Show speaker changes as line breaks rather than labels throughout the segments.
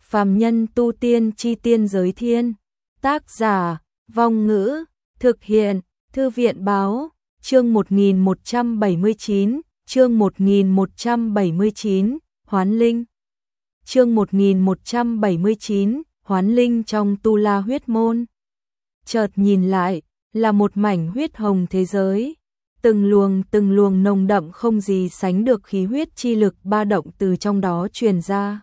Phàm nhân tu tiên chi tiên giới thiên. Tác giả, Vong Ngữ, thực hiện, Thư viện Báo, chương 1179, chương 1179, Hoán Linh. Chương 1179, Hoán Linh trong Tu La huyết môn. Chợt nhìn lại, là một mảnh huyết hồng thế giới. Từng luồng nồng đậm không gì sánh được khí huyết chi lực ba động từ trong đó truyền ra.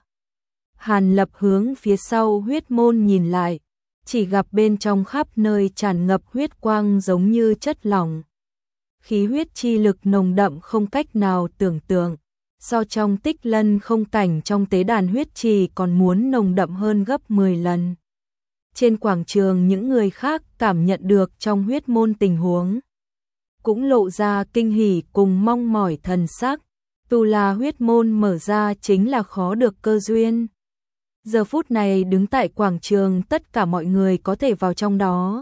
Hàn Lập hướng phía sau huyết môn nhìn lại, chỉ gặp bên trong khắp nơi tràn ngập huyết quang giống như chất lỏng. Khí huyết chi lực nồng đậm không cách nào tưởng tượng, so trong Tích Lân không cảnh trong tế đàn huyết trì còn muốn nồng đậm hơn gấp 10 lần. Trên quảng trường những người khác cảm nhận được trong huyết môn tình huống, cũng lộ ra kinh hỉ cùng mong mỏi thần sắc. Tu La huyết môn mở ra chính là khó được cơ duyên. Giờ phút này đứng tại quảng trường tất cả mọi người có thể vào trong đó.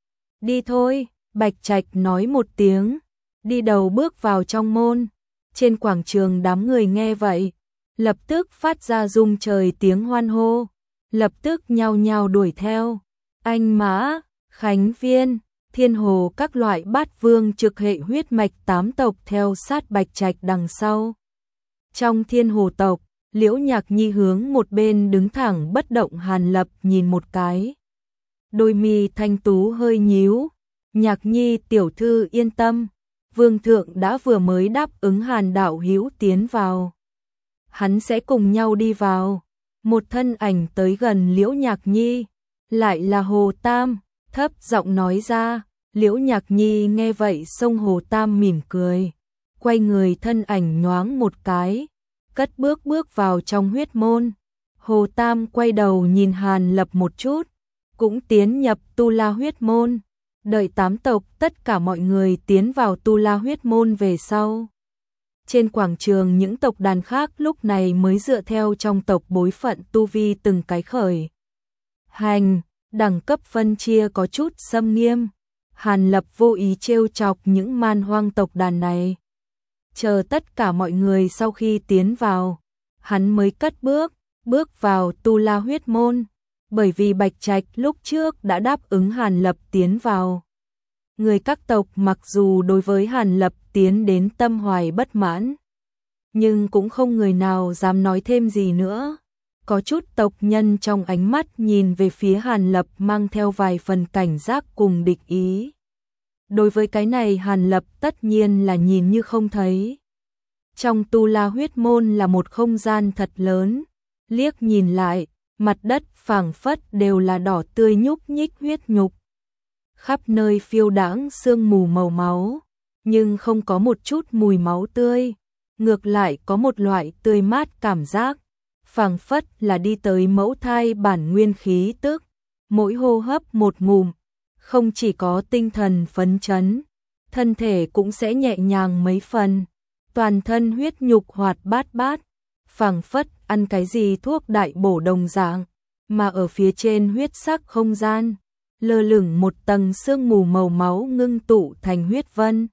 Đi thôi, Bạch Trạch nói một tiếng, đi đầu bước vào trong môn. Trên quảng trường đám người nghe vậy, lập tức phát ra rung trời tiếng hoan hô, lập tức nhao nhao đuổi theo. Anh Mã, Khánh Viên, Thiên Hồ các loại bát vương trực hệ huyết mạch 8 tộc theo sát Bạch Trạch đằng sau. Trong Thiên Hồ tộc, Liễu Nhạc Nhi hướng một bên đứng thẳng bất động. Hàn Lập nhìn một cái, đôi mi thanh tú hơi nhíu. Nhạc Nhi tiểu thư yên tâm, Vương thượng đã vừa mới đáp ứng Hàn đạo hữu tiến vào, hắn sẽ cùng nhau đi vào. Một thân ảnh tới gần Liễu Nhạc Nhi, lại là Hồ Tam, thấp giọng nói ra. Liễu Nhạc Nhi nghe vậy xông Hồ Tam mỉm cười, quay người thân ảnh nhoáng một cái, cất bước vào trong huyết môn. Hồ Tam quay đầu nhìn Hàn Lập một chút, cũng tiến nhập Tu La huyết môn. Đợi 8 tộc tất cả mọi người tiến vào Tu La huyết môn về sau, trên quảng trường những tộc đàn khác lúc này mới dựa theo trong tộc bối phận tu vi từng cái khởi hành, đẳng cấp phân chia có chút xâm nghiêm. Hàn Lập vô ý trêu chọc những man hoang tộc đàn này. Chờ tất cả mọi người sau khi tiến vào, hắn mới cất bước vào Tu La huyết môn, bởi vì Bạch Trạch lúc trước đã đáp ứng Hàn Lập tiến vào. Người các tộc mặc dù đối với Hàn Lập tiến đến tâm hoài bất mãn, nhưng cũng không người nào dám nói thêm gì nữa. Có chút tộc nhân trong ánh mắt nhìn về phía Hàn Lập mang theo vài phần cảnh giác cùng địch ý. Đối với cái này Hàn Lập tất nhiên là nhìn như không thấy. Trong Tu La huyết môn là một không gian thật lớn, liếc nhìn lại, mặt đất phảng phất đều là đỏ tươi nhúc nhích huyết nhục. Khắp nơi phiêu đãng sương mù màu máu, nhưng không có một chút mùi máu tươi, ngược lại có một loại tươi mát cảm giác, phảng phất là đi tới mẫu thai bản nguyên khí tức. Mỗi hô hấp một ngụm, không chỉ có tinh thần phấn chấn, thân thể cũng sẽ nhẹ nhàng mấy phần, toàn thân huyết nhục hoạt bát, phảng phất ăn cái gì thuốc đại bổ đồng dạng. Mà ở phía trên huyết sắc không gian, lơ lửng một tầng sương mù màu máu ngưng tụ thành huyết vân,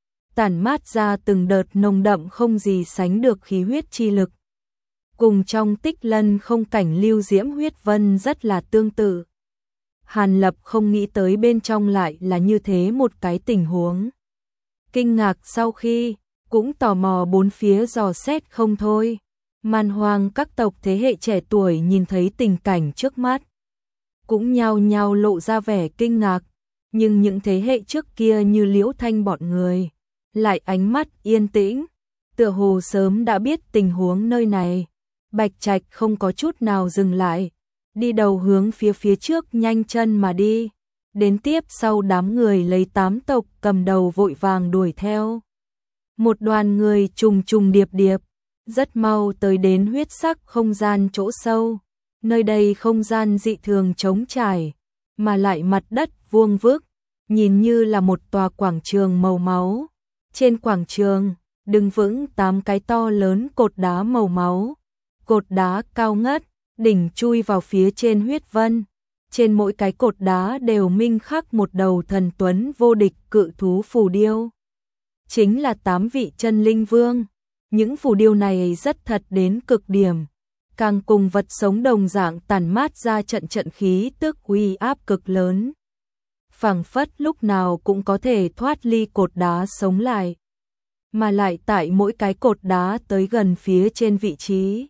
tản mát ra từng đợt nồng đậm không gì sánh được khí huyết chi lực. Cùng trong Tích Lân không cảnh lưu diễm huyết vân rất là tương tự. Hàn Lập không nghĩ tới bên trong lại là như thế một cái tình huống. Kinh ngạc sau khi, cũng tò mò bốn phía dò xét không thôi. Man hoang các tộc thế hệ trẻ tuổi nhìn thấy tình cảnh trước mắt, cũng nhao nhao lộ ra vẻ kinh ngạc. Nhưng những thế hệ trước kia như Liễu Thanh bọn người, lại ánh mắt yên tĩnh, tựa hồ sớm đã biết tình huống nơi này. Bạch Trạch không có chút nào dừng lại, đi đầu hướng phía trước nhanh chân mà đi. Đến tiếp sau đám người lấy 8 tộc cầm đầu vội vàng đuổi theo. Một đoàn người trùng điệp, rất mau tới đến huyết sắc không gian chỗ sâu. Nơi đây không gian dị thường trống trải, mà lại mặt đất vuông vức, nhìn như là một tòa quảng trường màu máu. Trên quảng trường, đứng vững 8 cái to lớn cột đá màu máu. Cột đá cao ngất, đỉnh chui vào phía trên huyết vân. Trên mỗi cái cột đá đều minh khắc một đầu thần tuấn vô địch cự thú phù điêu. Chính là 8 vị chân linh vương. Những phù điêu này rất thật đến cực điểm. càng cùng vật sống đồng dạng tản mát ra trận trận khí tức uy áp cực lớn. Phảng phất lúc nào cũng có thể thoát ly cột đá sống lại. Mà lại tại mỗi cái cột đá tới gần phía trên vị trí,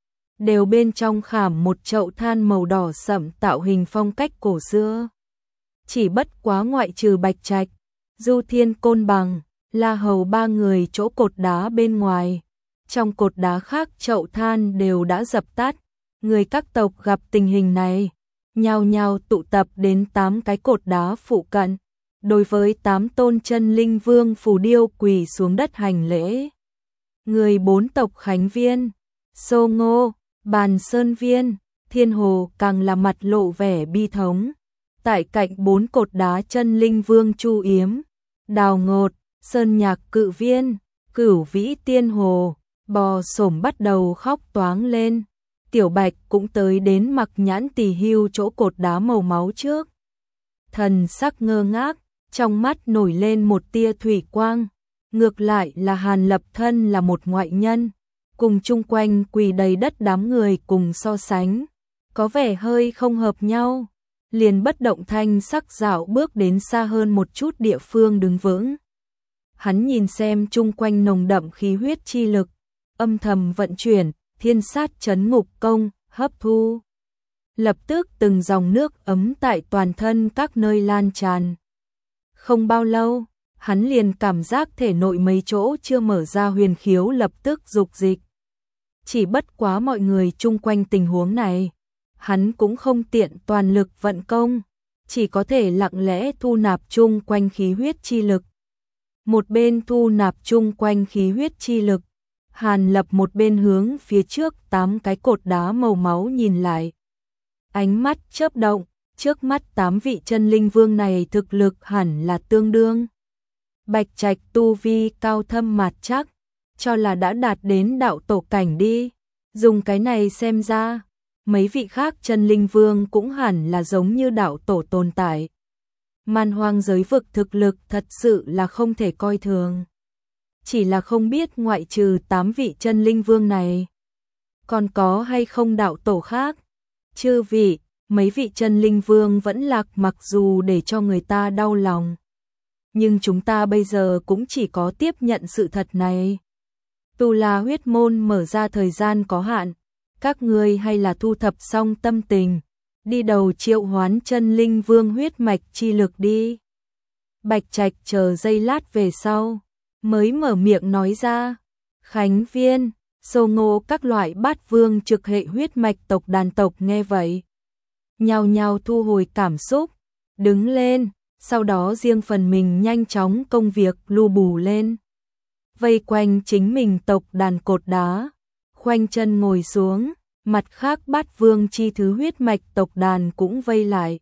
đều bên trong khảm một chậu than màu đỏ sẫm tạo hình phong cách cổ xưa. Chỉ bất quá ngoại trừ Bạch Trạch, Du Thiên, Côn Bằng, La Hầu ba người chỗ cột đá bên ngoài, trong cột đá khác chậu than đều đã dập tắt. Người các tộc gặp tình hình này, nhao nhao tụ tập đến 8 cái cột đá phụ cận. Đối với 8 tôn chân linh vương phù điêu quỳ xuống đất hành lễ. Người 4 tộc Khánh Viên, Sô Ngô, Bàn Sơn Viên, Thiên Hồ càng là mặt lộ vẻ bi thống. Tại cạnh 4 cột đá chân linh vương Chu Yếm, Đào Ngột, Sơn Nhạc Cự Viên, Cửu Vĩ Tiên Hồ, bò xổm bắt đầu khóc toáng lên. Tiểu Bạch cũng tới đến Mặc Nhãn Tỳ Hưu chỗ cột đá màu máu trước. Thần sắc ngơ ngác, trong mắt nổi lên một tia thủy quang. Ngược lại là Hàn Lập thân là một ngoại nhân, cùng chung quanh quỳ đầy đất đám người cùng so sánh, có vẻ hơi không hợp nhau. Liền bất động thanh sắc dạo bước đến xa hơn một chút địa phương đứng vững. Hắn nhìn xem chung quanh nồng đậm khí huyết chi lực, âm thầm vận chuyển, thiên sát chấn ngục công, hấp thu. Lập tức từng dòng nước ấm tại toàn thân các nơi lan tràn. Không bao lâu, hắn liền cảm giác thể nội mấy chỗ chưa mở ra huyền khiếu lập tức dục dịch. Chỉ bất quá mọi người chung quanh tình huống này, hắn cũng không tiện toàn lực vận công, chỉ có thể lặng lẽ thu nạp chung quanh khí huyết chi lực. Một bên thu nạp chung quanh khí huyết chi lực, Hàn Lập một bên hướng phía trước 8 cái cột đá màu máu nhìn lại. Ánh mắt chớp động, trước mắt 8 vị chân linh vương này thực lực hẳn là tương đương. Bạch Trạch tu vi cao thâm mạt chắc, cho là đã đạt đến đạo tổ cảnh đi. Dùng cái này xem ra, mấy vị khác chân linh vương cũng hẳn là giống như đạo tổ tồn tại. Man hoang giới vực thực lực thật sự là không thể coi thường. Chỉ là không biết ngoại trừ 8 vị chân linh vương này, còn có hay không đạo tổ khác. Chư vị, mấy vị chân linh vương vẫn lạc mặc dù để cho người ta đau lòng. Nhưng chúng ta bây giờ cũng chỉ có tiếp nhận sự thật này. Tu La huyết môn mở ra thời gian có hạn, các ngươi hay là thu thập xong tâm tình, đi đầu triệu hoán chân linh vương huyết mạch chi lực đi. Bạch Trạch chờ giây lát về sau, mới mở miệng nói ra. Khánh Viên, Sô Ngô các loại bát vương trực hệ huyết mạch tộc đàn tộc nghe vậy, nhao nhao thu hồi cảm xúc, đứng lên, sau đó riêng phần mình nhanh chóng công việc lu bù lên. Vây quanh chính mình tộc đàn cột đá, khoanh chân ngồi xuống, mặt khác bát vương chi thứ huyết mạch tộc đàn cũng vây lại,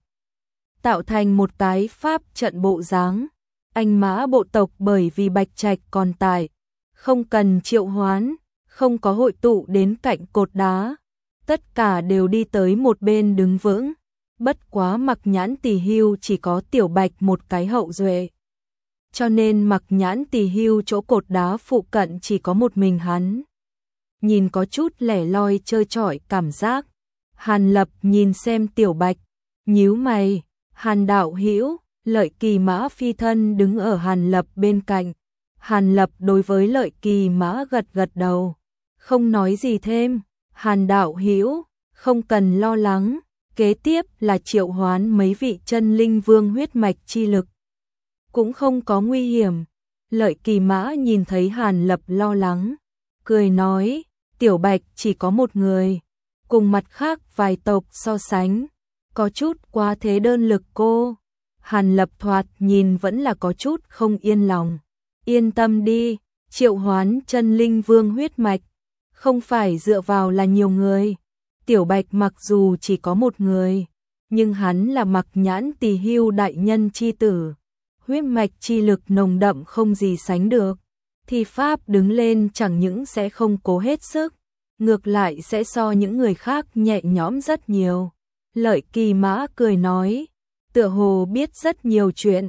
tạo thành một cái pháp trận bộ dáng. Anh mã bộ tộc bởi vì Bạch Trạch còn tại, không cần triệu hoán, không có hội tụ đến cạnh cột đá, tất cả đều đi tới một bên đứng vững. Bất quá Mặc Nhãn Tỳ Hưu chỉ có Tiểu Bạch một cái hậu duệ, cho nên Mặc Nhãn Tỳ Hưu chỗ cột đá phụ cận chỉ có một mình hắn. Nhìn có chút lẻ loi trơ trọi cảm giác. Hàn Lập nhìn xem Tiểu Bạch, nhíu mày. Hàn đạo hữu, Lợi Kỳ Mã phi thân đứng ở Hàn Lập bên cạnh. Hàn Lập đối với Lợi Kỳ Mã gật gật đầu, không nói gì thêm. Hàn đạo hữu, không cần lo lắng, kế tiếp là triệu hoán mấy vị chân linh vương huyết mạch chi lực, cũng không có nguy hiểm. Lợi Kỳ Mã nhìn thấy Hàn Lập lo lắng, cười nói, Tiểu Bạch chỉ có một người, cùng mặt khác vài tộc so sánh, có chút quá thế đơn lực cô. Hàn Lập thoạt nhìn vẫn là có chút không yên lòng. Yên tâm đi, triệu hoán chân linh vương huyết mạch, không phải dựa vào là nhiều người. Tiểu Bạch mặc dù chỉ có một người, nhưng hắn là Mặc Nhãn Tỳ Hưu đại nhân chi tử, huyết mạch chi lực nồng đậm không gì sánh được. Thi pháp đứng lên chẳng những sẽ không cố hết sức, ngược lại sẽ so những người khác nhẹ nhõm rất nhiều. Lợi Kỳ Mã cười nói, tựa hồ biết rất nhiều chuyện.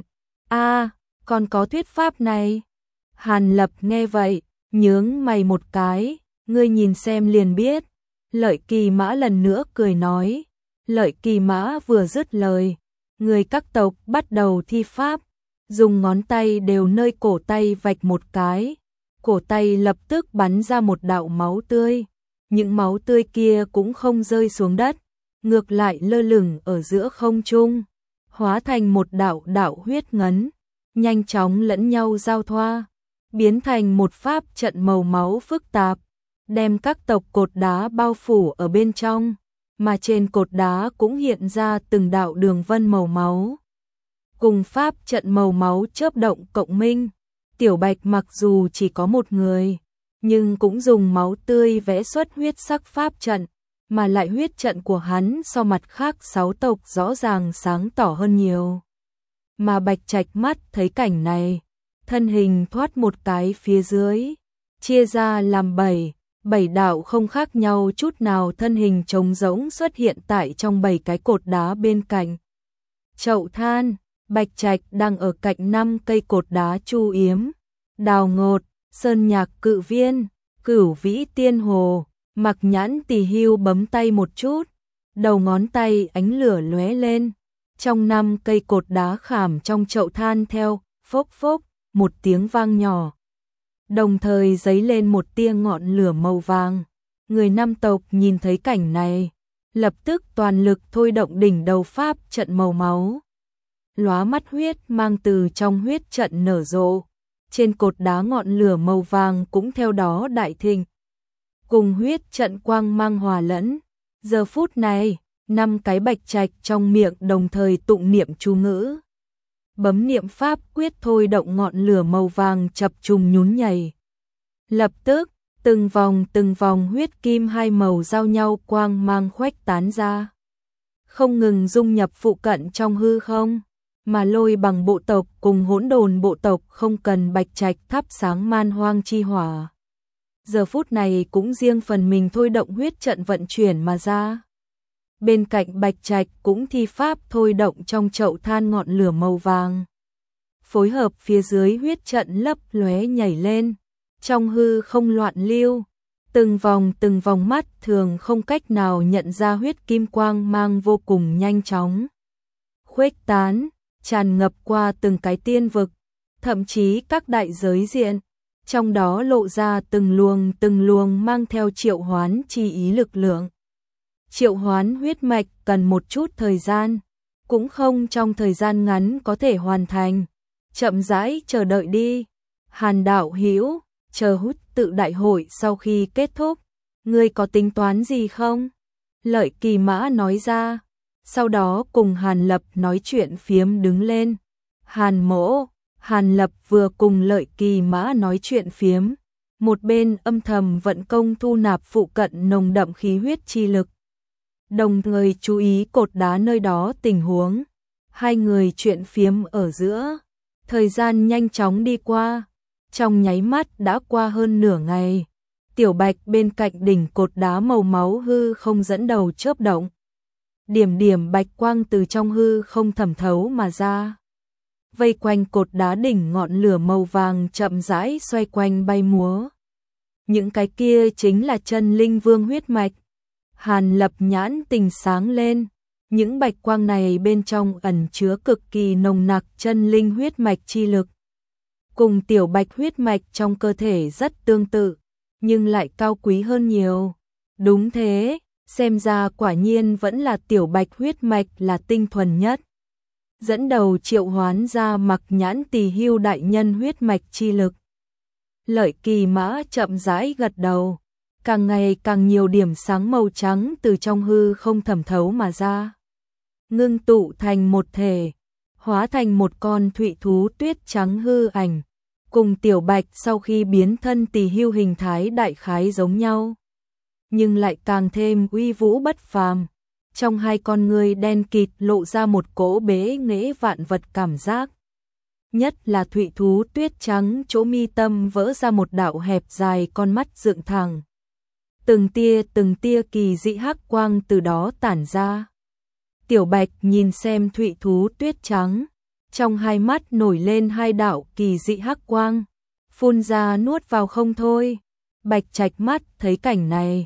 Còn có thuyết pháp này. Hàn Lập nghe vậy, nhướng mày một cái, ngươi nhìn xem liền biết. Lợi Kỳ Mã lần nữa cười nói. Lợi Kỳ Mã vừa dứt lời, người các tộc bắt đầu thi pháp, dùng ngón tay đều nơi cổ tay vạch một cái, cổ tay lập tức bắn ra một đạo máu tươi. Những máu tươi kia cũng không rơi xuống đất, ngược lại lơ lửng ở giữa không trung, hóa thành một đạo đạo huyết ngấn, nhanh chóng lẫn nhau giao thoa, biến thành một pháp trận màu máu phức tạp, đem các tộc cột đá bao phủ ở bên trong, mà trên cột đá cũng hiện ra từng đạo đường vân màu máu. Cùng pháp trận màu máu chớp động cộng minh, Tiểu Bạch mặc dù chỉ có một người, nhưng cũng dùng máu tươi vẽ xuất huyết sắc pháp trận, mà lại huyết trận của hắn so mặt khác 6 tộc rõ ràng sáng tỏ hơn nhiều. Mà Bạch Trạch mắt thấy cảnh này, thân hình thoát một cái phía dưới, chia ra làm 7 đạo không khác nhau chút nào, thân hình trống rỗng xuất hiện tại trong 7 cái cột đá bên cạnh chậu than. Bạch Trạch đang ở cạnh 5 cây cột đá Chu Yếm, Đào Ngột, Sơn Nhạc Cự Viên, Cửu Vĩ Tiên Hồ. Mặc Nhãn Tỳ Hưu bấm tay một chút, đầu ngón tay ánh lửa lóe lên, trong 5 cây cột đá khảm trong chậu than theo phốc phốc một tiếng vang nhỏ, đồng thời giấy lên một tia ngọn lửa màu vàng. Người Nam tộc nhìn thấy cảnh này, lập tức toàn lực thôi động đỉnh đầu pháp trận màu máu. Lóa mắt huyết mang từ trong huyết trận nở rộ, trên cột đá ngọn lửa màu vàng cũng theo đó đại thịnh, cùng huyết trận quang mang hòa lẫn. Giờ phút này, 5 cái Bạch Trạch trong miệng đồng thời tụng niệm chú ngữ, bấm niệm pháp quyết thôi động ngọn lửa màu vàng chập trùng nhún nhảy. Lập tức, từng vòng huyết kim hai màu giao nhau quang mang khuếch tán ra, không ngừng dung nhập phụ cận trong hư không, mà Lôi Bằng bộ tộc cùng Hỗn Độn bộ tộc không cần Bạch Trạch thắp sáng man hoang chi hỏa, giờ phút này cũng riêng phần mình thôi động huyết trận vận chuyển mà ra. Bên cạnh Bạch Trạch cũng thi pháp thôi động trong chậu than ngọn lửa màu vàng, phối hợp phía dưới huyết trận lấp lóe nhảy lên, trong hư không loạn lưu, từng vòng mắt thường không cách nào nhận ra huyết kim quang mang vô cùng nhanh chóng khuếch tán, tràn ngập qua từng cái tiên vực, thậm chí các đại giới diện, trong đó lộ ra từng luồng mang theo triệu hoán chi ý lực lượng. Triệu hoán huyết mạch cần một chút thời gian, cũng không trong thời gian ngắn có thể hoàn thành, chậm rãi chờ đợi đi. Hàn đạo hữu, chờ hút tự đại hội sau khi kết thúc, ngươi có tính toán gì không? Lợi Kỳ Mã nói ra, sau đó cùng Hàn Lập nói chuyện phiếm đứng lên. Hàn Lập vừa cùng Lợi Kỳ Mã nói chuyện phiếm, một bên âm thầm vận công thu nạp phụ cận nồng đậm khí huyết chi lực, đồng thời chú ý cột đá nơi đó tình huống. Hai người chuyện phiếm ở giữa, thời gian nhanh chóng đi qua, trong nháy mắt đã qua hơn nửa ngày. Tiểu Bạch bên cạnh đỉnh cột đá màu máu hư không dẫn đầu chớp động, điểm bạch quang từ trong hư không thẩm thấu mà ra, vây quanh cột đá đỉnh ngọn lửa màu vàng chậm rãi xoay quanh bay múa. Những cái kia chính là chân linh vương huyết mạch. Hàn Lập nhãn tình sáng lên, những bạch quang này bên trong ẩn chứa cực kỳ nồng nặc chân linh huyết mạch chi lực, cùng Tiểu Bạch huyết mạch trong cơ thể rất tương tự, nhưng lại cao quý hơn nhiều. Đúng thế, xem ra quả nhiên vẫn là Tiểu Bạch huyết mạch là tinh thuần nhất. Dẫn đầu triệu hoán ra Mặc Nhãn Tỳ Hưu đại nhân huyết mạch chi lực. Lợi Kỳ Mã chậm rãi gật đầu, càng ngày càng nhiều điểm sáng màu trắng từ trong hư không thẩm thấu mà ra, ngưng tụ thành một thể, hóa thành một con thụy thú tuyết trắng hư ảnh, cùng Tiểu Bạch sau khi biến thân Tỳ Hưu hình thái đại khái giống nhau, nhưng lại càng thêm uy vũ bất phàm. Trong hai con ngươi đen kịt lộ ra một cỗ bế nghệ vạn vật cảm giác. Nhất là thụy thú tuyết trắng chỗ mi tâm vỡ ra một đạo hẹp dài con mắt dựng thẳng. Từng tia kỳ dị hắc quang từ đó tản ra. Tiểu Bạch nhìn xem thụy thú tuyết trắng, trong hai mắt nổi lên hai đạo kỳ dị hắc quang, phun ra nuốt vào không thôi. Bạch Trạch mắt thấy cảnh này,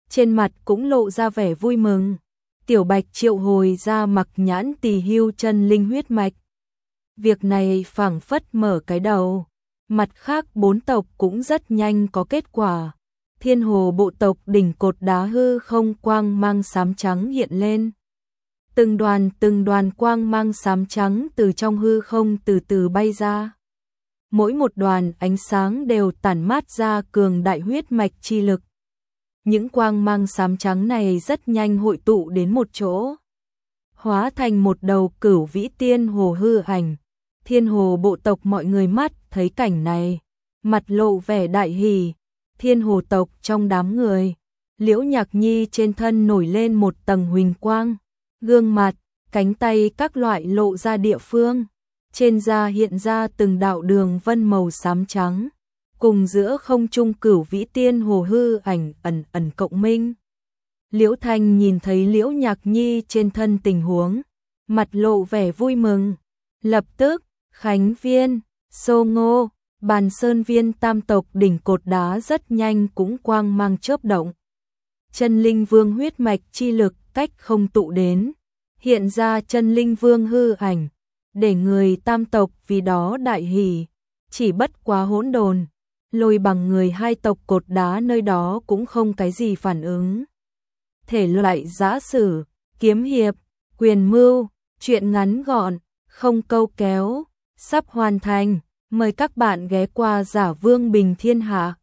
trên mặt cũng lộ ra vẻ vui mừng. Tiểu Bạch triệu hồi ra Mặc Nhãn Tỳ Hưu chân linh huyết mạch. Việc này phảng phất mở cái đầu. Mặt khác 4 tộc cũng rất nhanh có kết quả. Thiên Hồ bộ tộc đỉnh cột đá hư không quang mang xám trắng hiện lên. Từng đoàn quang mang xám trắng từ trong hư không từ từ bay ra. Mỗi một đoàn ánh sáng đều tản mát ra cường đại huyết mạch chi lực. Những quang mang xám trắng này rất nhanh hội tụ đến một chỗ, hóa thành một đầu cửu vĩ tiên hồ hư ảnh. Thiên Hồ bộ tộc mọi người mắt thấy cảnh này, mặt lộ vẻ đại hỉ. Thiên Hồ tộc trong đám người, Liễu Nhạc Nhi trên thân nổi lên một tầng huỳnh quang, gương mặt, cánh tay các loại lộ ra địa phương, trên da hiện ra từng đạo đường vân màu xám trắng, cùng giữa không trung cửu vĩ tiên hồ hư ảnh ẩn ẩn cộng minh. Liễu Thanh nhìn thấy Liễu Nhạc Nhi trên thân tình huống, mặt lộ vẻ vui mừng. Lập tức, Khánh Viên, Sô Ngô, Bàn Sơn Viên tam tộc đỉnh cột đá rất nhanh cũng quang mang chớp động. Chân linh vương huyết mạch chi lực cách không tụ đến, hiện ra chân linh vương hư ảnh, để người tam tộc vì đó đại hỉ. Chỉ bất quá hỗn độn, Lôi Bằng người hai tộc cột đá nơi đó cũng không cái gì phản ứng. Thể loại giã sử, kiếm hiệp, quyền mưu, truyện ngắn gọn, không câu kéo, sắp hoàn thành. Mời các bạn ghé qua Giả Vương Bình Thiên Hạ.